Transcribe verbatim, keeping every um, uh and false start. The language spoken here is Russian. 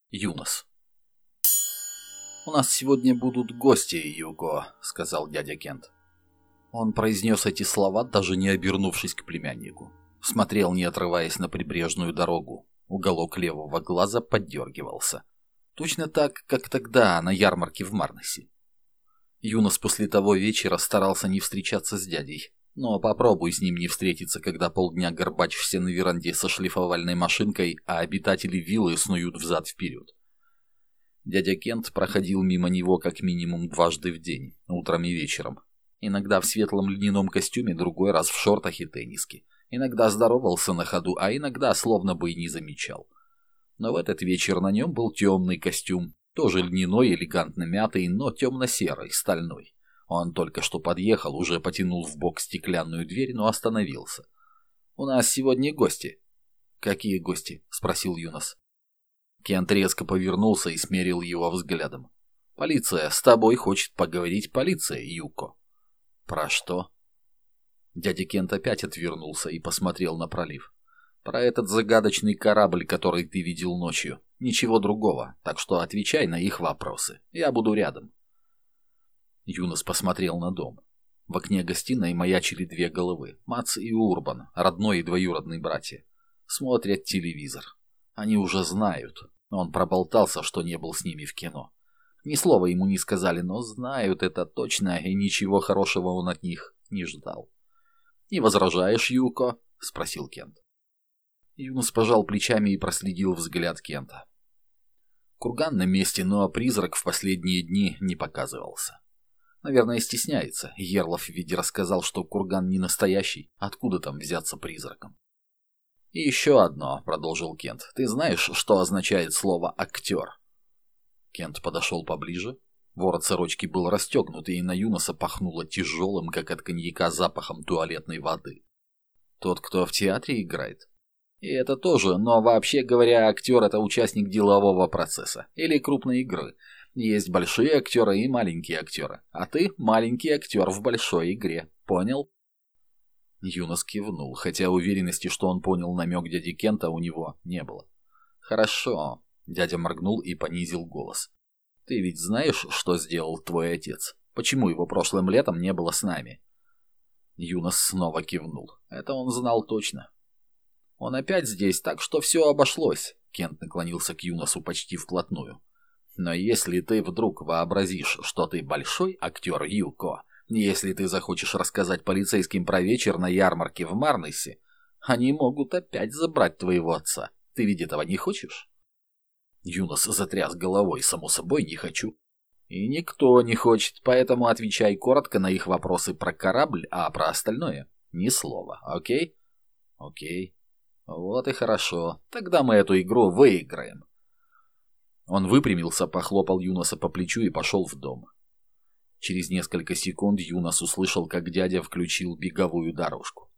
Юнос. «У нас сегодня будут гости, Юго», — сказал дядя Кент. Он произнес эти слова, даже не обернувшись к племяннику. Смотрел, не отрываясь, на прибрежную дорогу. Уголок левого глаза поддергивался. Точно так, как тогда на ярмарке в Марнесе. Юнос после того вечера старался не встречаться с дядей. Но попробуй с ним не встретиться, когда полдня горбачишься на веранде со шлифовальной машинкой, а обитатели виллы снуют взад-вперед. Дядя Кент проходил мимо него как минимум дважды в день, утром и вечером. Иногда в светлом льняном костюме, другой раз в шортах и тенниске. Иногда здоровался на ходу, а иногда словно бы и не замечал. Но в этот вечер на нем был темный костюм, тоже льняной, элегантно мятый, но темно-серый, стальной. Он только что подъехал, уже потянул в бок стеклянную дверь, но остановился. «У нас сегодня гости». «Какие гости?» — спросил Юнос. Кент резко повернулся и смерил его взглядом. «Полиция, с тобой хочет поговорить полиция, Юко». «Про что?» Дядя Кент опять отвернулся и посмотрел на пролив. «Про этот загадочный корабль, который ты видел ночью. Ничего другого, так что отвечай на их вопросы. Я буду рядом». Юнос посмотрел на дом. В окне гостиной маячили две головы. Мац и Урбан, родной и двоюродный братья. Смотрят телевизор. Они уже знают. Он проболтался, что не был с ними в кино. Ни слова ему не сказали, но знают это точно, и ничего хорошего он от них не ждал. «Не возражаешь, Юко?» — спросил Кент. Юнос пожал плечами и проследил взгляд Кента. Курган на месте, но призрак в последние дни не показывался. Наверное, стесняется. Ерлов ведь рассказал, что курган не настоящий. Откуда там взяться призраком? «И еще одно», — продолжил Кент. «Ты знаешь, что означает слово «актер»?» Кент подошел поближе. Ворот сорочки был расстегнут, и на Юноса пахнуло тяжелым, как от коньяка, запахом туалетной воды. «Тот, кто в театре играет?» «И это тоже, но вообще говоря, актер — это участник делового процесса или крупной игры. Есть большие актеры и маленькие актеры, а ты маленький актер в большой игре. Понял?» Юнос кивнул, хотя уверенности, что он понял намек дяди Кента, у него не было. «Хорошо», — дядя моргнул и понизил голос. «Ты ведь знаешь, что сделал твой отец? Почему его прошлым летом не было с нами?» Юнос снова кивнул. Это он знал точно. «Он опять здесь, так что все обошлось», — Кент наклонился к Юносу почти вплотную. «Но если ты вдруг вообразишь, что ты большой актер, Юко, если ты захочешь рассказать полицейским про вечер на ярмарке в Марнесе, они могут опять забрать твоего отца. Ты ведь этого не хочешь?» Юнос затряс головой. «Само собой, не хочу». «И никто не хочет, поэтому отвечай коротко на их вопросы про корабль, а про остальное ни слова, окей?» «Окей. Вот и хорошо. Тогда мы эту игру выиграем». Он выпрямился, похлопал Юноса по плечу и пошел в дом. Через несколько секунд Юнос услышал, как дядя включил беговую дорожку.